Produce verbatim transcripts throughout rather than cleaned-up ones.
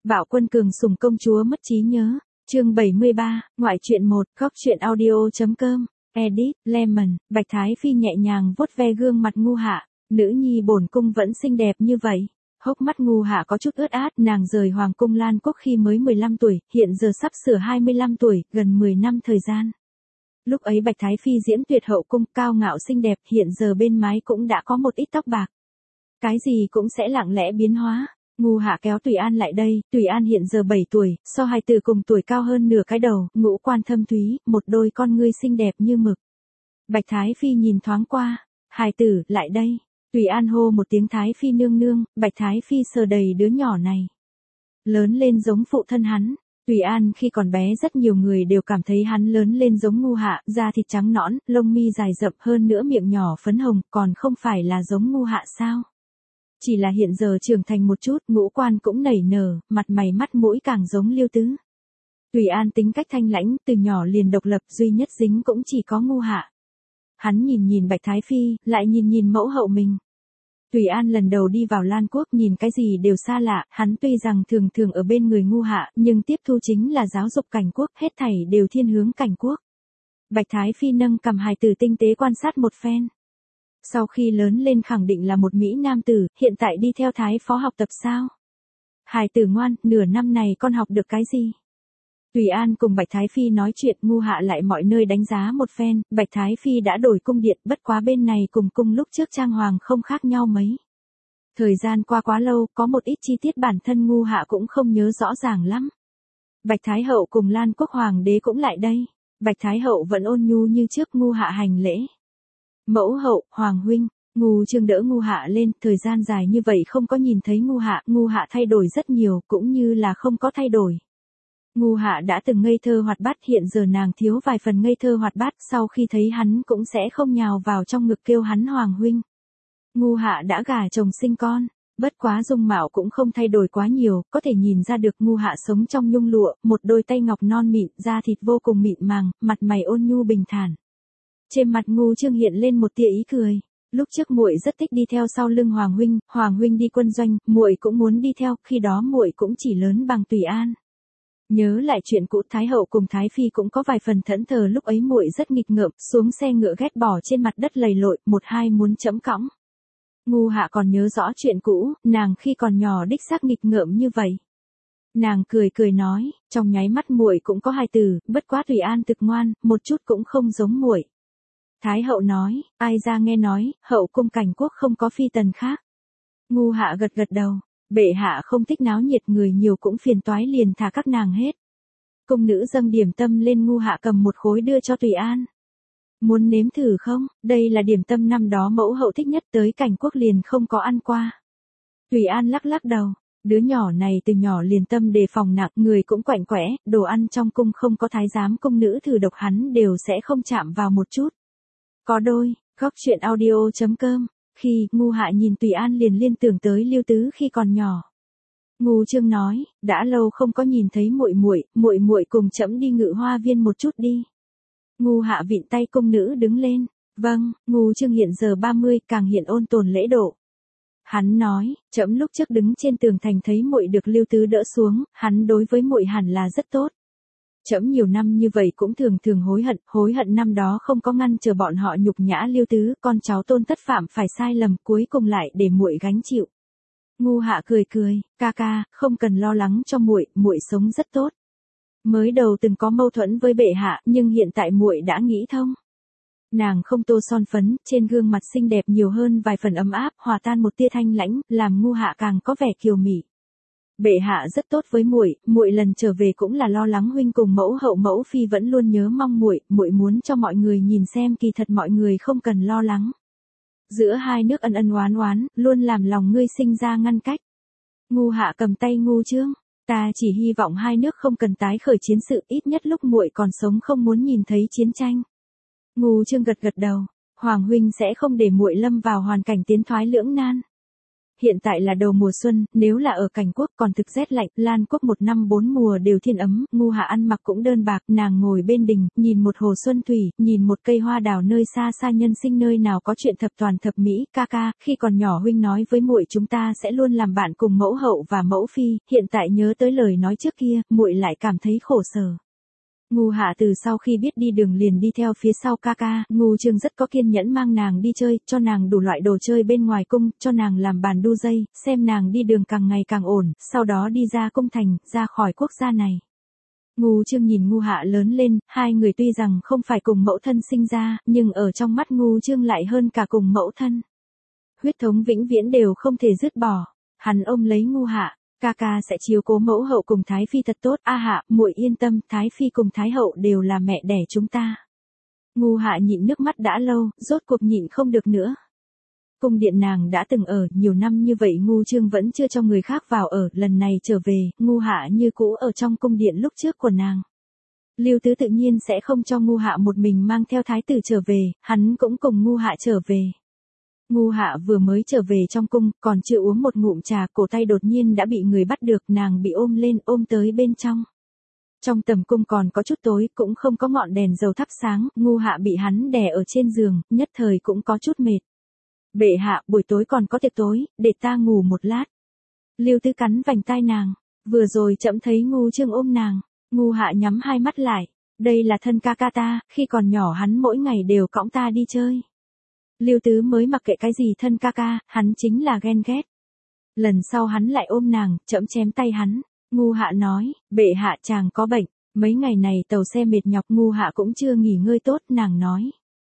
Bạo Quân cường sủng công chúa mất trí nhớ. Chương bảy mươi ba, ngoại truyện một, góc truyện audio.com, edit, Lemon, Bạch Thái Phi nhẹ nhàng vuốt ve gương mặt Ngu Hạ, nữ nhi bổn cung vẫn xinh đẹp như vậy. Hốc mắt Ngu Hạ có chút ướt át, nàng rời Hoàng cung Lan Quốc khi mới mười lăm tuổi, hiện giờ sắp sửa hai mươi lăm tuổi, gần mười năm thời gian. Lúc ấy Bạch Thái Phi diễm tuyệt hậu cung, cao ngạo xinh đẹp, hiện giờ bên mái cũng đã có một ít tóc bạc. Cái gì cũng sẽ lặng lẽ biến hóa. Ngu Hạ kéo Tùy An lại đây, Tùy An hiện giờ bảy tuổi, so hai từ cùng tuổi cao hơn nửa cái đầu, ngũ quan thâm thúy, một đôi con ngươi xinh đẹp như mực. Bạch Thái Phi nhìn thoáng qua, hài tử, lại đây. Tùy An hô một tiếng Thái Phi nương nương, Bạch Thái Phi sờ đầy đứa nhỏ này. Lớn lên giống phụ thân hắn. Tùy An khi còn bé rất nhiều người đều cảm thấy hắn lớn lên giống Ngu Hạ, da thịt trắng nõn, lông mi dài rậm hơn nữa miệng nhỏ phấn hồng, còn không phải là giống Ngu Hạ sao? Chỉ là hiện giờ trưởng thành một chút, ngũ quan cũng nảy nở, mặt mày mắt mũi càng giống Liêu Tứ. Tùy An tính cách thanh lãnh, từ nhỏ liền độc lập, duy nhất dính cũng chỉ có Ngu Hạ. Hắn nhìn nhìn Bạch Thái Phi, lại nhìn nhìn mẫu hậu mình. Tùy An lần đầu đi vào Lan Quốc nhìn cái gì đều xa lạ, hắn tuy rằng thường thường ở bên người Ngu Hạ, nhưng tiếp thu chính là giáo dục cảnh quốc, hết thảy đều thiên hướng cảnh quốc. Bạch Thái Phi nâng cầm hài tử tinh tế quan sát một phen. Sau khi lớn lên khẳng định là một Mỹ nam tử, hiện tại đi theo Thái phó học tập sao? Hài tử ngoan, nửa năm này con học được cái gì? Tùy An cùng Bạch Thái Phi nói chuyện, Ngu Hạ lại mọi nơi đánh giá một phen, Bạch Thái Phi đã đổi cung điện, bất quá bên này cùng cung lúc trước trang hoàng không khác nhau mấy. Thời gian qua quá lâu, có một ít chi tiết bản thân Ngu Hạ cũng không nhớ rõ ràng lắm. Bạch Thái Hậu cùng Lan Quốc Hoàng đế cũng lại đây. Bạch Thái Hậu vẫn ôn nhu như trước, Ngu Hạ hành lễ. Mẫu hậu, Hoàng huynh. Ngu Trương đỡ Ngu Hạ lên, thời gian dài như vậy không có nhìn thấy Ngu Hạ, Ngu Hạ thay đổi rất nhiều, cũng như là không có thay đổi. Ngu Hạ đã từng ngây thơ hoạt bát, hiện giờ nàng thiếu vài phần ngây thơ hoạt bát, sau khi thấy hắn cũng sẽ không nhào vào trong ngực kêu hắn Hoàng huynh. Ngu Hạ đã gả chồng sinh con, bất quá dung mạo cũng không thay đổi quá nhiều, có thể nhìn ra được Ngu Hạ sống trong nhung lụa, một đôi tay ngọc non mịn, da thịt vô cùng mịn màng, mặt mày ôn nhu bình thản. Trên mặt Ngu Trương hiện lên một tia ý cười. Lúc trước muội rất thích đi theo sau lưng Hoàng huynh, Hoàng huynh đi quân doanh, muội cũng muốn đi theo, khi đó muội cũng chỉ lớn bằng Tùy An. Nhớ lại chuyện cũ, Thái Hậu cùng Thái Phi cũng có vài phần thẫn thờ, lúc ấy muội rất nghịch ngợm, xuống xe ngựa ghét bỏ trên mặt đất lầy lội, một hai muốn chẫm cõng. Ngu Hạ còn nhớ rõ chuyện cũ, nàng khi còn nhỏ đích xác nghịch ngợm như vậy. Nàng cười cười nói, trong nháy mắt muội cũng có hài tử, bất quá Tùy An thực ngoan, một chút cũng không giống muội. Thái Hậu nói, ai ra nghe nói, hậu cung cảnh quốc không có phi tần khác. Ngu Hạ gật gật đầu, bệ hạ không thích náo nhiệt, người nhiều cũng phiền toái, liền thả các nàng hết. Cung nữ dâng điểm tâm lên, Ngu Hạ cầm một khối đưa cho Tùy An. Muốn nếm thử không, đây là điểm tâm năm đó mẫu hậu thích nhất, tới cảnh quốc liền không có ăn qua. Tùy An lắc lắc đầu, đứa nhỏ này từ nhỏ liền tâm đề phòng nặng, người cũng quạnh quẽ, đồ ăn trong cung không có thái giám cung nữ thử độc hắn đều sẽ không chạm vào một chút. Có đôi, góc truyện audio.com, khi Ngu Hạ nhìn Tùy An liền liên tưởng tới Liêu Tứ khi còn nhỏ. Ngu Trương nói, đã lâu không có nhìn thấy muội muội, muội muội cùng trẫm đi Ngự Hoa viên một chút đi. Ngu Hạ vịn tay cung nữ đứng lên, vâng. Ngu Trương hiện giờ ba mươi, càng hiện ôn tồn lễ độ. Hắn nói, trẫm lúc trước đứng trên tường thành thấy muội được Liêu Tứ đỡ xuống, hắn đối với muội hẳn là rất tốt. Trẫm nhiều năm như vậy cũng thường thường hối hận, hối hận năm đó không có ngăn chờ bọn họ nhục nhã Liêu Tứ, con cháu Tôn tất phạm phải sai lầm, cuối cùng lại để muội gánh chịu. Ngu Hạ cười cười, ca ca, không cần lo lắng cho muội, muội sống rất tốt. Mới đầu từng có mâu thuẫn với bệ hạ, nhưng hiện tại muội đã nghĩ thông. Nàng không tô son phấn, trên gương mặt xinh đẹp nhiều hơn vài phần ấm áp, hòa tan một tia thanh lãnh, làm Ngu Hạ càng có vẻ kiều mị. Bệ hạ rất tốt với muội, muội lần trở về cũng là lo lắng huynh cùng mẫu hậu mẫu phi vẫn luôn nhớ mong muội, muội muốn cho mọi người nhìn xem kỳ thật mọi người không cần lo lắng. Giữa hai nước ân ân oán oán, luôn làm lòng ngươi sinh ra ngăn cách. Ngu Hạ cầm tay Ngu Trương, ta chỉ hy vọng hai nước không cần tái khởi chiến sự, ít nhất lúc muội còn sống không muốn nhìn thấy chiến tranh. Ngu Trương gật gật đầu, Hoàng huynh sẽ không để muội lâm vào hoàn cảnh tiến thoái lưỡng nan. hiện tại là đầu mùa xuân, nếu là ở cảnh quốc còn thực rét lạnh, Lan quốc một năm bốn mùa đều thiên ấm, Ngu Hạ ăn mặc cũng đơn bạc, nàng ngồi bên đình, nhìn một hồ xuân thủy, nhìn một cây hoa đào nơi xa xa nhân sinh nơi nào có chuyện thập toàn thập mỹ, ca ca, khi còn nhỏ huynh nói với muội chúng ta sẽ luôn làm bạn cùng mẫu hậu và mẫu phi, hiện tại nhớ tới lời nói trước kia, muội lại cảm thấy khổ sở. Ngu Hạ từ sau khi biết đi đường liền đi theo phía sau ca ca, Ngu Trương rất có kiên nhẫn mang nàng đi chơi, cho nàng đủ loại đồ chơi bên ngoài cung, cho nàng làm bàn đu dây, xem nàng đi đường càng ngày càng ổn, sau đó đi ra cung thành, ra khỏi quốc gia này. Ngu Trương nhìn Ngu Hạ lớn lên, hai người tuy rằng không phải cùng mẫu thân sinh ra, nhưng ở trong mắt Ngu Trương lại hơn cả cùng mẫu thân. Huyết thống vĩnh viễn đều không thể dứt bỏ. Hắn ôm lấy Ngu Hạ. Ca ca sẽ chiếu cố mẫu hậu cùng Thái Phi thật tốt, a Hạ, muội yên tâm, Thái Phi cùng Thái hậu đều là mẹ đẻ chúng ta. Ngu Hạ nhịn nước mắt đã lâu, rốt cuộc nhịn không được nữa. Cung điện nàng đã từng ở, nhiều năm như vậy Ngu Trương vẫn chưa cho người khác vào ở, lần này trở về, Ngu Hạ như cũ ở trong cung điện lúc trước của nàng. Lưu Tứ tự nhiên sẽ không cho Ngu Hạ một mình mang theo thái tử trở về, hắn cũng cùng Ngu Hạ trở về. Ngu Hạ vừa mới trở về trong cung, còn chưa uống một ngụm trà, cổ tay đột nhiên đã bị người bắt được, nàng bị ôm lên, ôm tới bên trong. Trong tầm cung còn có chút tối, cũng không có ngọn đèn dầu thắp sáng, Ngu Hạ bị hắn đè ở trên giường, nhất thời cũng có chút mệt. Bệ hạ, buổi tối còn có tiệc tối, để ta ngủ một lát. Lưu Tứ cắn vành tai nàng, vừa rồi chậm thấy Ngu Trương ôm nàng, Ngu Hạ nhắm hai mắt lại, đây là thân ca ca ta, khi còn nhỏ hắn mỗi ngày đều cõng ta đi chơi. Lưu Tứ mới mặc kệ cái gì thân ca ca, hắn chính là ghen ghét. Lần sau hắn lại ôm nàng, chậm chém tay hắn. Ngu Hạ nói, bệ hạ chàng có bệnh, mấy ngày này tàu xe mệt nhọc, Ngu Hạ cũng chưa nghỉ ngơi tốt, nàng nói.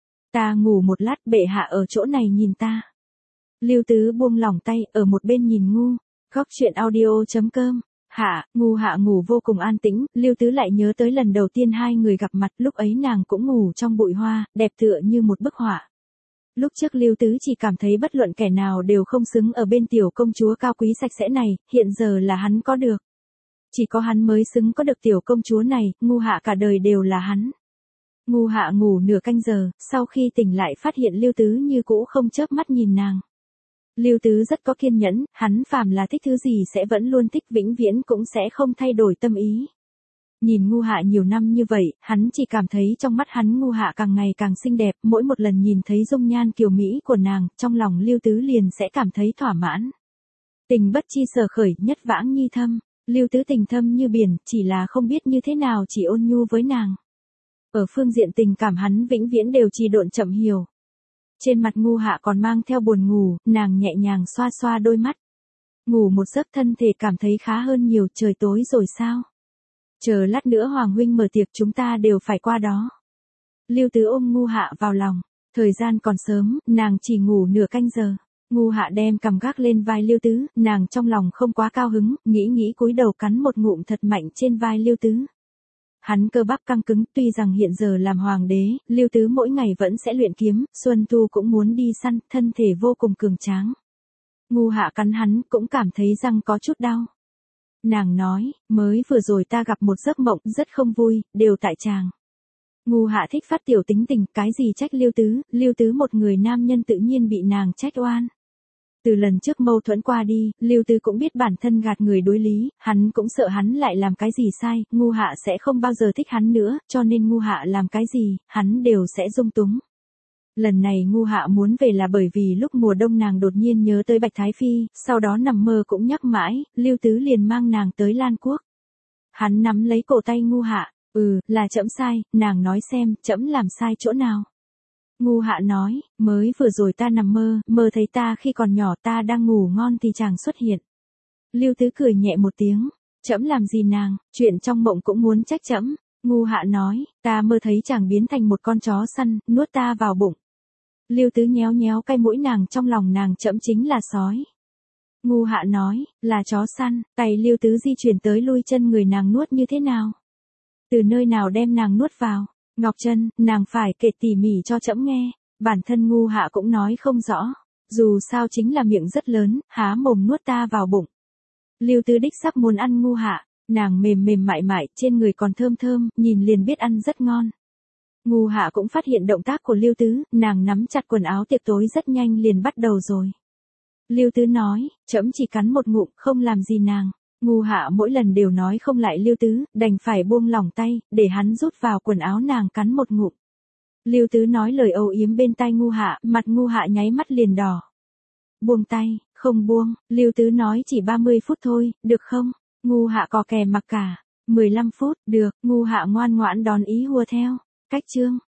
Ta ngủ một lát, bệ hạ ở chỗ này nhìn ta. Lưu Tứ buông lỏng tay, ở một bên nhìn Ngu. Góc chuyện audio chấm com. Hạ, Ngu Hạ ngủ vô cùng an tĩnh, Lưu Tứ lại nhớ tới lần đầu tiên hai người gặp mặt, lúc ấy nàng cũng ngủ trong bụi hoa, đẹp tựa như một bức họa. Lúc trước Lưu Tứ chỉ cảm thấy bất luận kẻ nào đều không xứng ở bên tiểu công chúa cao quý sạch sẽ này, hiện giờ là hắn có được. Chỉ có hắn mới xứng có được tiểu công chúa này, Ngu Hạ cả đời đều là hắn. Ngu Hạ ngủ nửa canh giờ, sau khi tỉnh lại phát hiện Lưu Tứ như cũ không chớp mắt nhìn nàng. Lưu Tứ rất có kiên nhẫn, hắn phàm là thích thứ gì sẽ vẫn luôn thích, vĩnh viễn cũng sẽ không thay đổi tâm ý. Nhìn Ngu Hạ nhiều năm như vậy, hắn chỉ cảm thấy trong mắt hắn Ngu Hạ càng ngày càng xinh đẹp, mỗi một lần nhìn thấy dung nhan kiều mỹ của nàng, trong lòng Lưu Tứ liền sẽ cảm thấy thỏa mãn. Tình bất chi sở khởi, nhất vãng nhi thâm, Lưu Tứ tình thâm như biển, chỉ là không biết như thế nào chỉ ôn nhu với nàng. Ở phương diện tình cảm hắn vĩnh viễn đều trì độn chậm hiểu. Trên mặt Ngu Hạ còn mang theo buồn ngủ, nàng nhẹ nhàng xoa xoa đôi mắt. Ngủ một giấc thân thể cảm thấy khá hơn nhiều, trời tối rồi sao? Chờ lát nữa Hoàng huynh mở tiệc chúng ta đều phải qua đó. Lưu Tứ ôm Ngu Hạ vào lòng, thời gian còn sớm, nàng chỉ ngủ nửa canh giờ. Ngu Hạ đem cằm gác lên vai Lưu Tứ, nàng trong lòng không quá cao hứng, nghĩ nghĩ cúi đầu cắn một ngụm thật mạnh trên vai Lưu Tứ. Hắn cơ bắp căng cứng, tuy rằng hiện giờ làm hoàng đế, Lưu Tứ mỗi ngày vẫn sẽ luyện kiếm, Xuân Thu cũng muốn đi săn, thân thể vô cùng cường tráng. Ngu Hạ cắn hắn, cũng cảm thấy răng có chút đau. Nàng nói, mới vừa rồi ta gặp một giấc mộng rất không vui, đều tại chàng. Ngu Hạ thích phát tiểu tính tình, cái gì trách Lưu Tứ, Lưu Tứ một người nam nhân tự nhiên bị nàng trách oan. Từ lần trước mâu thuẫn qua đi, Lưu Tứ cũng biết bản thân gạt người đối lý, hắn cũng sợ hắn lại làm cái gì sai, Ngu Hạ sẽ không bao giờ thích hắn nữa, cho nên Ngu Hạ làm cái gì, hắn đều sẽ dung túng. Lần này Ngu Hạ muốn về là bởi vì lúc mùa đông nàng đột nhiên nhớ tới Bạch Thái Phi, sau đó nằm mơ cũng nhắc mãi, Lưu Tứ liền mang nàng tới Lan Quốc. Hắn nắm lấy cổ tay Ngu Hạ, ừ, là trẫm sai, nàng nói xem, trẫm làm sai chỗ nào. Ngu Hạ nói, mới vừa rồi ta nằm mơ, mơ thấy ta khi còn nhỏ ta đang ngủ ngon thì chàng xuất hiện. Lưu Tứ cười nhẹ một tiếng, trẫm làm gì nàng, chuyện trong mộng cũng muốn trách trẫm. Ngu Hạ nói, ta mơ thấy chàng biến thành một con chó săn, nuốt ta vào bụng. Lưu Tứ nhéo nhéo cái mũi nàng, trong lòng nàng trẫm chính là sói. Ngu Hạ nói, là chó săn, tay Lưu Tứ di chuyển tới lui chân người nàng nuốt như thế nào? Từ nơi nào đem nàng nuốt vào? Ngọc Trân, nàng phải kể tỉ mỉ cho trẫm nghe. Bản thân Ngu Hạ cũng nói không rõ. Dù sao chính là miệng rất lớn, há mồm nuốt ta vào bụng. Lưu Tứ đích sắc muốn ăn Ngu Hạ, nàng mềm mềm mại mại, trên người còn thơm thơm, nhìn liền biết ăn rất ngon. Ngu Hạ cũng phát hiện động tác của Lưu Tứ, nàng nắm chặt quần áo tiệc tối rất nhanh liền bắt đầu rồi. Lưu Tứ nói, trẫm chỉ cắn một ngụm, không làm gì nàng. Ngu Hạ mỗi lần đều nói không lại Lưu Tứ, đành phải buông lỏng tay, để hắn rút vào quần áo nàng cắn một ngụm. Lưu Tứ nói lời âu yếm bên tai Ngu Hạ, mặt Ngu Hạ nháy mắt liền đỏ. Buông tay, không buông, Lưu Tứ nói chỉ ba mươi phút thôi, được không? Ngu Hạ cò kè mặc cả. mười lăm phút, được, Ngu Hạ ngoan ngoãn đón ý hùa theo. Cách chương